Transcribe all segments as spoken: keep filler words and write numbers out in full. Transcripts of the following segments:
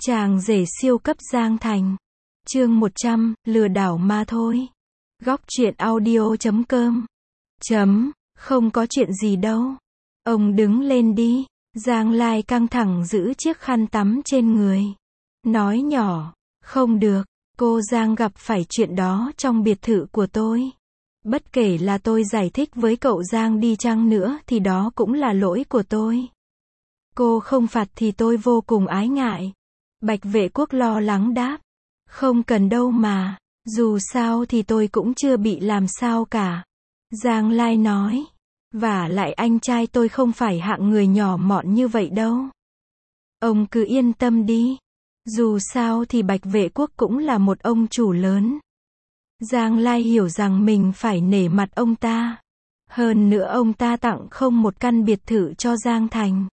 Chàng rể siêu cấp Giang Thành. Chương một trăm, lừa đảo mà thôi. Góc truyện audio chấm com. Chấm, không có chuyện gì đâu. Ông đứng lên đi. Giang Lai căng thẳng giữ chiếc khăn tắm trên người. Nói nhỏ, không được, cô Giang gặp phải chuyện đó trong biệt thự của tôi. Bất kể là tôi giải thích với cậu Giang đi chăng nữa thì đó cũng là lỗi của tôi. Cô không phạt thì tôi vô cùng ái ngại. Bạch Vệ Quốc lo lắng đáp. Không cần đâu mà, dù sao thì tôi cũng chưa bị làm sao cả. Giang Lai nói. Vả lại anh trai tôi không phải hạng người nhỏ mọn như vậy đâu. Ông cứ yên tâm đi. Dù sao thì Bạch Vệ Quốc cũng là một ông chủ lớn. Giang Lai hiểu rằng mình phải nể mặt ông ta. Hơn nữa ông ta tặng không một căn biệt thự cho Giang Thành.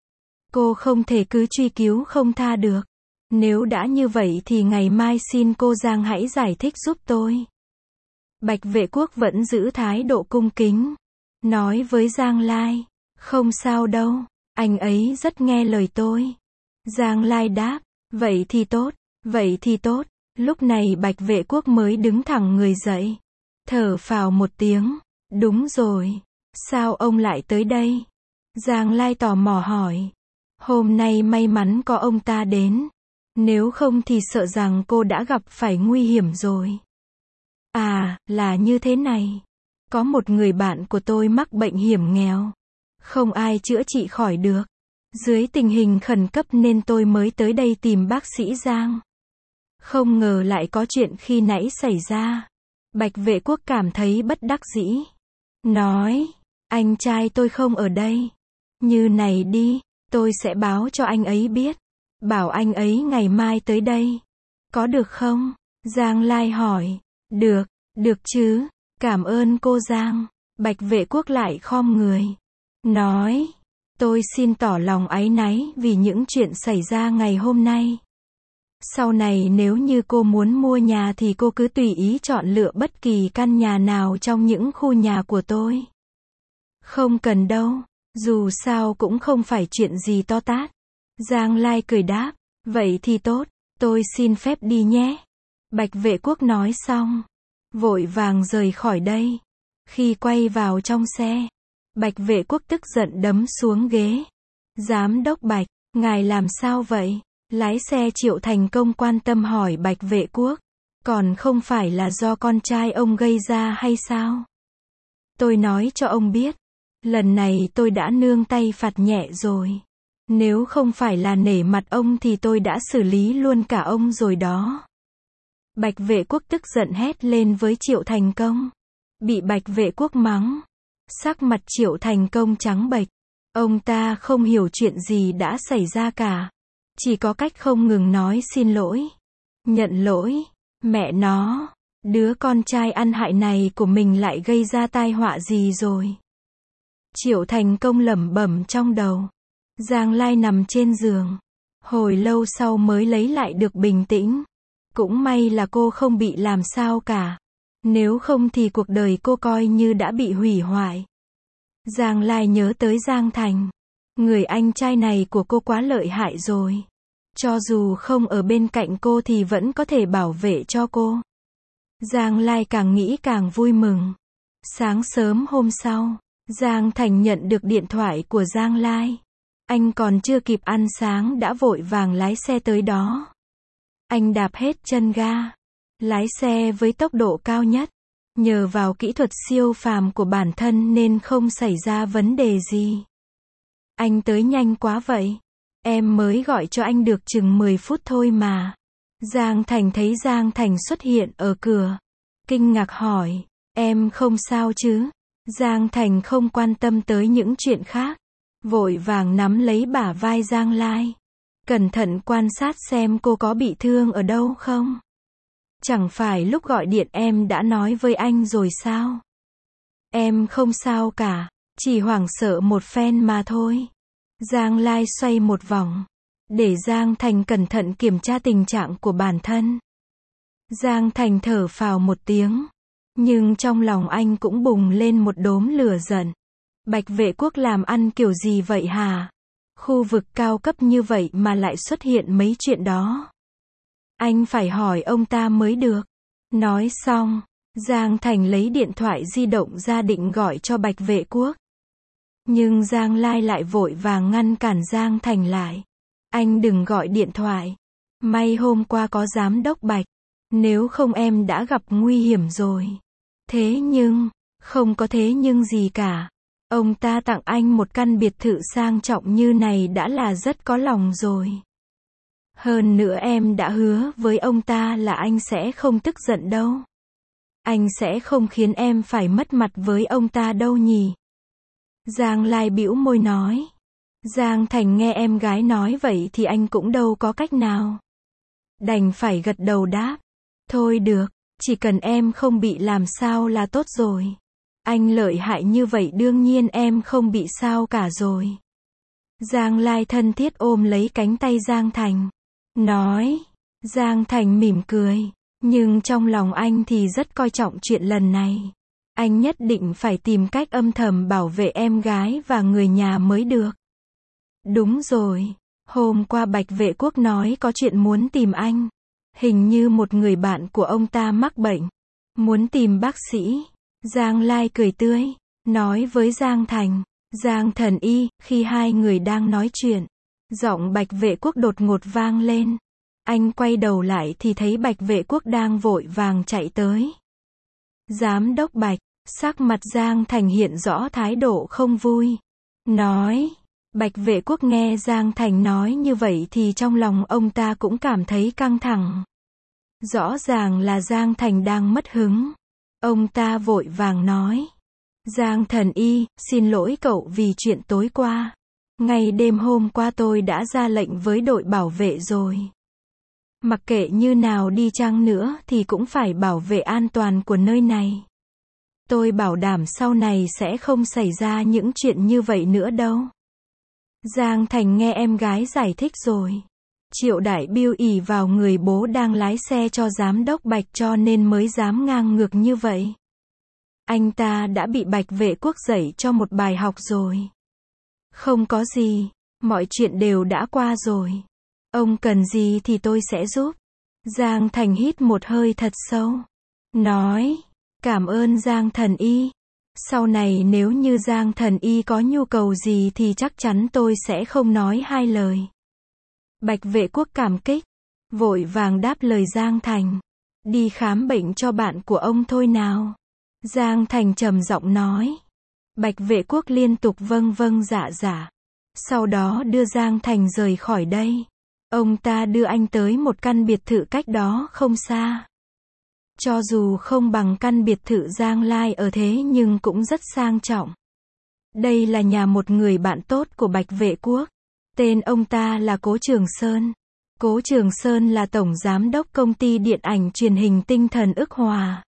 Cô không thể cứ truy cứu không tha được. Nếu đã như vậy thì ngày mai xin cô Giang hãy giải thích giúp tôi. Bạch Vệ Quốc vẫn giữ thái độ cung kính. Nói với Giang Lai. Không sao đâu, anh ấy rất nghe lời tôi. Giang Lai đáp. Vậy thì tốt, vậy thì tốt. Lúc này Bạch Vệ Quốc mới đứng thẳng người dậy. Thở phào một tiếng. Đúng rồi. Sao ông lại tới đây? Giang Lai tò mò hỏi. Hôm nay may mắn có ông ta đến. Nếu không thì sợ rằng cô đã gặp phải nguy hiểm rồi. À, là như thế này. Có một người bạn của tôi mắc bệnh hiểm nghèo. Không ai chữa trị khỏi được. Dưới tình hình khẩn cấp nên tôi mới tới đây tìm bác sĩ Giang. Không ngờ lại có chuyện khi nãy xảy ra. Bạch Vệ Quốc cảm thấy bất đắc dĩ. Nói, anh trai tôi không ở đây. Như này đi, tôi sẽ báo cho anh ấy biết. Bảo anh ấy ngày mai tới đây. Có được không? Giang Lai hỏi. Được, được chứ. Cảm ơn cô Giang. Bạch Vệ Quốc lại khom người. Nói, tôi xin tỏ lòng áy náy vì những chuyện xảy ra ngày hôm nay. Sau này nếu như cô muốn mua nhà thì cô cứ tùy ý chọn lựa bất kỳ căn nhà nào trong những khu nhà của tôi. Không cần đâu, dù sao cũng không phải chuyện gì to tát. Giang Lai cười đáp, vậy thì tốt, tôi xin phép đi nhé. Bạch Vệ Quốc nói xong, vội vàng rời khỏi đây. Khi quay vào trong xe, Bạch Vệ Quốc tức giận đấm xuống ghế. Giám đốc Bạch, ngài làm sao vậy? Lái xe Triệu Thành Công quan tâm hỏi Bạch Vệ Quốc. Còn không phải là do con trai ông gây ra hay sao? Tôi nói cho ông biết, lần này tôi đã nương tay phạt nhẹ rồi. Nếu không phải là nể mặt ông thì tôi đã xử lý luôn cả ông rồi đó. Bạch Vệ Quốc tức giận hét lên với Triệu Thành Công. Bị Bạch Vệ Quốc mắng. Sắc mặt Triệu Thành Công trắng bệch. Ông ta không hiểu chuyện gì đã xảy ra cả. Chỉ có cách không ngừng nói xin lỗi. Nhận lỗi. Mẹ nó. Đứa con trai ăn hại này của mình lại gây ra tai họa gì rồi. Triệu Thành Công lẩm bẩm trong đầu. Giang Lai nằm trên giường. Hồi lâu sau mới lấy lại được bình tĩnh. Cũng may là cô không bị làm sao cả. Nếu không thì cuộc đời cô coi như đã bị hủy hoại. Giang Lai nhớ tới Giang Thành. Người anh trai này của cô quá lợi hại rồi. Cho dù không ở bên cạnh cô thì vẫn có thể bảo vệ cho cô. Giang Lai càng nghĩ càng vui mừng. Sáng sớm hôm sau, Giang Thành nhận được điện thoại của Giang Lai. Anh còn chưa kịp ăn sáng đã vội vàng lái xe tới đó. Anh đạp hết chân ga. Lái xe với tốc độ cao nhất. Nhờ vào kỹ thuật siêu phàm của bản thân nên không xảy ra vấn đề gì. Anh tới nhanh quá vậy. Em mới gọi cho anh được chừng mười phút thôi mà. Giang Thành thấy Giang Thành xuất hiện ở cửa. Kinh ngạc hỏi. Em không sao chứ? Giang Thành không quan tâm tới những chuyện khác. Vội vàng nắm lấy bả vai Giang Lai. Cẩn thận quan sát xem cô có bị thương ở đâu không? Chẳng phải lúc gọi điện em đã nói với anh rồi sao? Em không sao cả, chỉ hoảng sợ một phen mà thôi. Giang Lai xoay một vòng, để Giang Thành cẩn thận kiểm tra tình trạng của bản thân. Giang Thành thở phào một tiếng, nhưng trong lòng anh cũng bùng lên một đốm lửa giận. Bạch Vệ Quốc làm ăn kiểu gì vậy hả? Khu vực cao cấp như vậy mà lại xuất hiện mấy chuyện đó. Anh phải hỏi ông ta mới được. Nói xong, Giang Thành lấy điện thoại di động ra định gọi cho Bạch Vệ Quốc. Nhưng Giang Lai lại vội vàng ngăn cản Giang Thành lại. Anh đừng gọi điện thoại. May hôm qua có giám đốc Bạch. Nếu không em đã gặp nguy hiểm rồi. Thế nhưng, không có thế nhưng gì cả. Ông ta tặng anh một căn biệt thự sang trọng như này đã là rất có lòng rồi. Hơn nữa em đã hứa với ông ta là anh sẽ không tức giận đâu. Anh sẽ không khiến em phải mất mặt với ông ta đâu nhỉ. Giang Lai bĩu môi nói. Giang Thành nghe em gái nói vậy thì anh cũng đâu có cách nào. Đành phải gật đầu đáp. Thôi được, chỉ cần em không bị làm sao là tốt rồi. Anh lợi hại như vậy đương nhiên em không bị sao cả rồi. Giang Lai thân thiết ôm lấy cánh tay Giang Thành. Nói. Giang Thành mỉm cười. Nhưng trong lòng anh thì rất coi trọng chuyện lần này. Anh nhất định phải tìm cách âm thầm bảo vệ em gái và người nhà mới được. Đúng rồi. Hôm qua Bạch Vệ Quốc nói có chuyện muốn tìm anh. Hình như một người bạn của ông ta mắc bệnh. Muốn tìm bác sĩ. Giang Lai cười tươi. Nói với Giang Thành. Giang Thần Y, khi hai người đang nói chuyện. Giọng Bạch Vệ Quốc đột ngột vang lên. Anh quay đầu lại thì thấy Bạch Vệ Quốc đang vội vàng chạy tới. Giám đốc Bạch, sắc mặt Giang Thành hiện rõ thái độ không vui. Nói. Bạch Vệ Quốc nghe Giang Thành nói như vậy thì trong lòng ông ta cũng cảm thấy căng thẳng. Rõ ràng là Giang Thành đang mất hứng. Ông ta vội vàng nói. Giang Thần Y, xin lỗi cậu vì chuyện tối qua. Ngày đêm hôm qua tôi đã ra lệnh với đội bảo vệ rồi. Mặc kệ như nào đi chăng nữa thì cũng phải bảo vệ an toàn của nơi này. Tôi bảo đảm sau này sẽ không xảy ra những chuyện như vậy nữa đâu. Giang Thành nghe em gái giải thích rồi. Triệu Đại Biêu ỷ vào người bố đang lái xe cho giám đốc Bạch cho nên mới dám ngang ngược như vậy. Anh ta đã bị Bạch Vệ Quốc dạy cho một bài học rồi. Không có gì, mọi chuyện đều đã qua rồi. Ông cần gì thì tôi sẽ giúp. Giang Thành hít một hơi thật sâu. Nói, cảm ơn Giang Thần Y. Sau này nếu như Giang Thần Y có nhu cầu gì thì chắc chắn tôi sẽ không nói hai lời. Bạch Vệ Quốc cảm kích. Vội vàng đáp lời Giang Thành. Đi khám bệnh cho bạn của ông thôi nào. Giang Thành trầm giọng nói. Bạch Vệ Quốc liên tục vâng vâng dạ dạ. Sau đó đưa Giang Thành rời khỏi đây. Ông ta đưa anh tới một căn biệt thự cách đó không xa. Cho dù không bằng căn biệt thự Giang Lai ở thế nhưng cũng rất sang trọng. Đây là nhà một người bạn tốt của Bạch Vệ Quốc. Tên ông ta là Cố Trường Sơn. Cố Trường Sơn là tổng giám đốc công ty điện ảnh truyền hình tinh thần ức Hòa.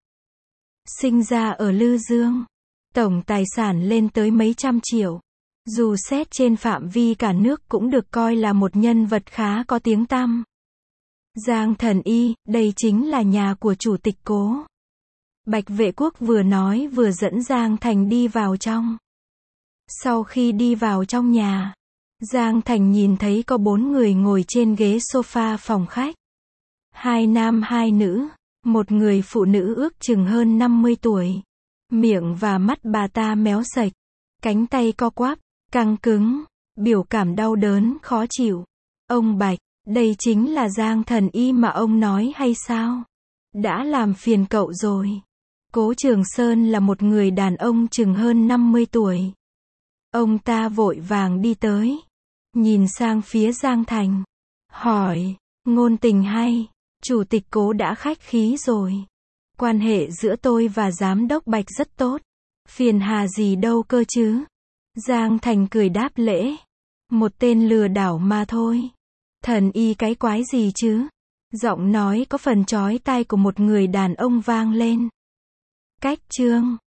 Sinh ra ở Lư Dương. Tổng tài sản lên tới mấy trăm triệu. Dù xét trên phạm vi cả nước cũng được coi là một nhân vật khá có tiếng tăm. Giang Thần Y, đây chính là nhà của chủ tịch Cố. Bạch Vệ Quốc vừa nói vừa dẫn Giang Thành đi vào trong. Sau khi đi vào trong nhà, Giang Thành nhìn thấy có bốn người ngồi trên ghế sofa phòng khách. Hai nam hai nữ, một người phụ nữ ước chừng hơn năm mươi tuổi. Miệng và mắt bà ta méo sạch, cánh tay co quắp, căng cứng, biểu cảm đau đớn, khó chịu. Ông Bạch, đây chính là Giang Thần Y mà ông nói hay sao? Đã làm phiền cậu rồi. Cố Trường Sơn là một người đàn ông chừng hơn năm mươi tuổi. Ông ta vội vàng đi tới, nhìn sang phía Giang Thành, hỏi, ngôn tình hay, chủ tịch Cố đã khách khí rồi. Quan hệ giữa tôi và giám đốc Bạch rất tốt. Phiền hà gì đâu cơ chứ. Giang Thành cười đáp lễ. Một tên lừa đảo mà thôi. Thần y cái quái gì chứ? Giọng nói có phần chói tai của một người đàn ông vang lên. Cách chương